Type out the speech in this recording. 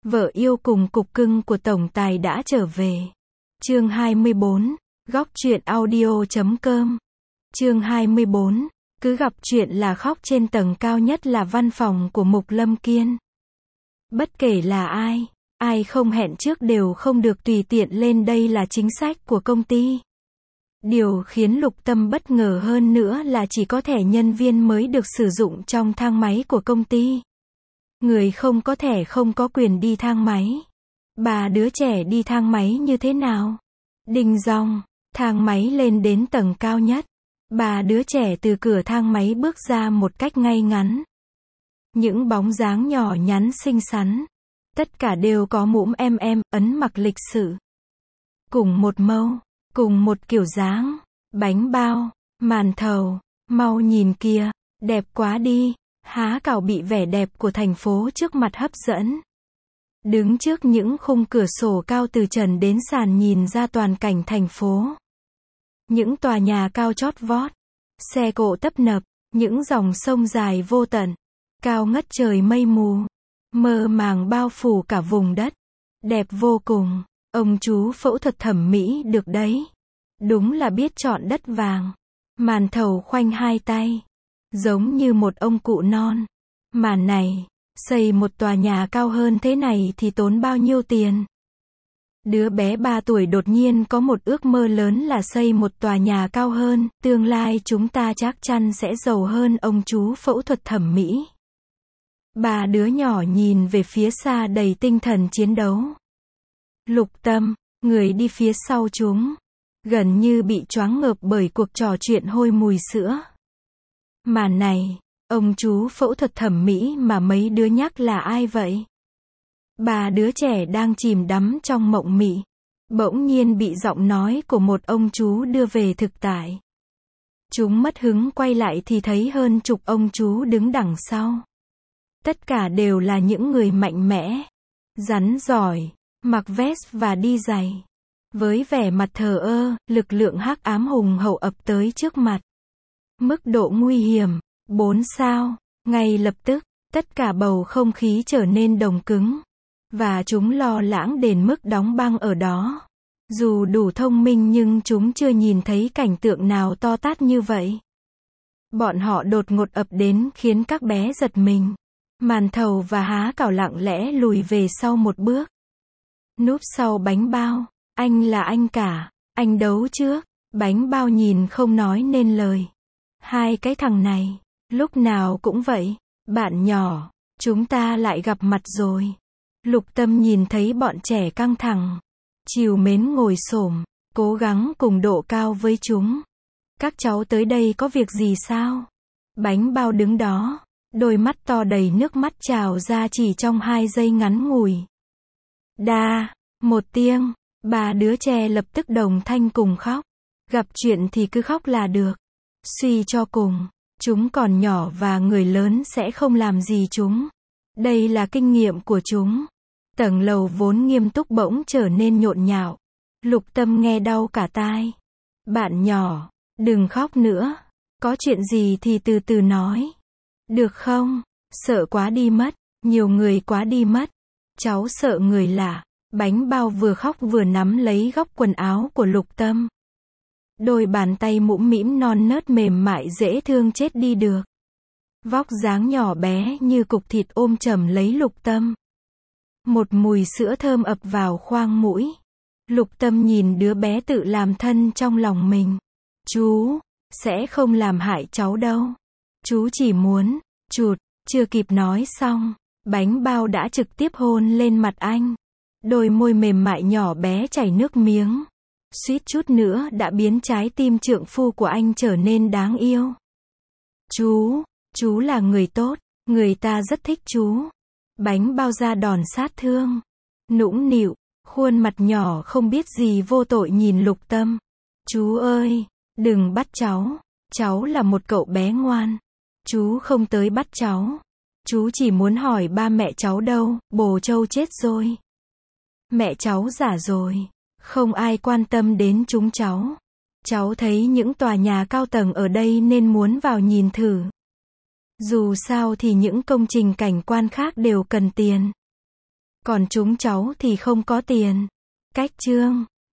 Vợ yêu cùng cục cưng của tổng tài đã trở về. Chương 24, góc truyện audio.com. Chương 24, cứ gặp chuyện là khóc. Trên tầng cao nhất là văn phòng của Mục Lâm Kiên. Bất kể là ai không hẹn trước đều không được tùy tiện lên đây là chính sách của công ty. Điều khiến Lục Tâm bất ngờ hơn nữa là chỉ có thẻ nhân viên mới được sử dụng trong thang máy của công ty. Người không có thẻ không có quyền đi thang máy. Bà đứa trẻ đi thang máy như thế nào? Đinh dong, thang máy lên đến tầng cao nhất. Bà đứa trẻ từ cửa thang máy bước ra một cách ngay ngắn. Những bóng dáng nhỏ nhắn xinh xắn. Tất cả đều có mũm ấn mặc lịch sự. Cùng một mâu, cùng một kiểu dáng. Bánh bao, màn thầu, mau nhìn kìa, đẹp quá đi. Há cảo bị vẻ đẹp của thành phố trước mặt hấp dẫn. Đứng trước những khung cửa sổ cao từ trần đến sàn nhìn ra toàn cảnh thành phố. Những tòa nhà cao chót vót, xe cộ tấp nập, những dòng sông dài vô tận, cao ngất trời mây mù, mơ màng bao phủ cả vùng đất. Đẹp vô cùng, ông chú phẫu thuật thẩm mỹ được đấy. Đúng là biết chọn đất vàng. Màn thầu khoanh hai tay, giống như một ông cụ non. Màn này, xây một tòa nhà cao hơn thế này thì tốn bao nhiêu tiền? Đứa bé 3 tuổi đột nhiên có một ước mơ lớn là xây một tòa nhà cao hơn, tương lai chúng ta chắc chắn sẽ giàu hơn. Ông chú phẫu thuật thẩm mỹ. Ba đứa nhỏ nhìn về phía xa đầy tinh thần chiến đấu. Lục Tâm, người đi phía sau chúng, gần như bị choáng ngợp bởi cuộc trò chuyện hôi mùi sữa. Màn này, ông chú phẫu thuật thẩm mỹ mà mấy đứa nhắc là ai vậy? Ba đứa trẻ đang chìm đắm trong mộng mị, bỗng nhiên bị giọng nói của một ông chú đưa về thực tại. Chúng mất hứng quay lại thì thấy hơn chục ông chú đứng đằng sau. Tất cả đều là những người mạnh mẽ, rắn giỏi, mặc vest và đi giày. Với vẻ mặt thờ ơ, lực lượng hắc ám hùng hậu ập tới trước mặt. Mức độ nguy hiểm, 4 sao. Ngay lập tức, tất cả bầu không khí trở nên đồng cứng. Và chúng lo lắng đến mức đóng băng ở đó. Dù đủ thông minh nhưng chúng chưa nhìn thấy cảnh tượng nào to tát như vậy. Bọn họ đột ngột ập đến khiến các bé giật mình. Màn thầu và há cảo lặng lẽ lùi về sau một bước. Núp sau bánh bao. Anh là anh cả. Anh đấu trước. Bánh bao nhìn không nói nên lời. Hai cái thằng này, lúc nào cũng vậy. Bạn nhỏ, chúng ta lại gặp mặt rồi. Lục Tâm nhìn thấy bọn trẻ căng thẳng, trìu mến ngồi xổm, cố gắng cùng độ cao với chúng. Các cháu tới đây có việc gì sao? Bánh bao đứng đó, đôi mắt to đầy nước mắt trào ra chỉ trong 2 giây ngắn ngủi. Đa, một tiếng, ba đứa trẻ lập tức đồng thanh cùng khóc. Gặp chuyện thì cứ khóc là được. Suy cho cùng, chúng còn nhỏ và người lớn sẽ không làm gì chúng. Đây là kinh nghiệm của chúng. Tầng lầu vốn nghiêm túc bỗng trở nên nhộn nhạo. Lục Tâm nghe đau cả tai. Bạn nhỏ, đừng khóc nữa. Có chuyện gì thì từ từ nói. Được không? Sợ quá đi mất. Nhiều người quá đi mất. Cháu sợ người lạ. Bánh bao vừa khóc vừa nắm lấy góc quần áo của Lục Tâm. Đôi bàn tay mũm mĩm non nớt mềm mại dễ thương chết đi được. Vóc dáng nhỏ bé như cục thịt ôm chầm lấy Lục Tâm. Một mùi sữa thơm ập vào khoang mũi. Lục Tâm nhìn đứa bé tự làm thân trong lòng mình. Chú, sẽ không làm hại cháu đâu. Chú chỉ muốn, chụt, chưa kịp nói xong. Bánh bao đã trực tiếp hôn lên mặt anh. Đôi môi mềm mại nhỏ bé chảy nước miếng. Suýt chút nữa đã biến trái tim trượng phu của anh trở nên đáng yêu. Chú là người tốt, người ta rất thích chú. Bánh bao ra đòn sát thương. Nũng nịu, khuôn mặt nhỏ không biết gì vô tội nhìn Lục Tâm. Chú ơi, đừng bắt cháu. Cháu là một cậu bé ngoan. Chú không tới bắt cháu. Chú chỉ muốn hỏi ba mẹ cháu đâu, bồ Châu chết rồi. Mẹ cháu già rồi. Không ai quan tâm đến chúng cháu. Cháu thấy những tòa nhà cao tầng ở đây nên muốn vào nhìn thử. Dù sao thì những công trình cảnh quan khác đều cần tiền. Còn chúng cháu thì không có tiền. Cách chương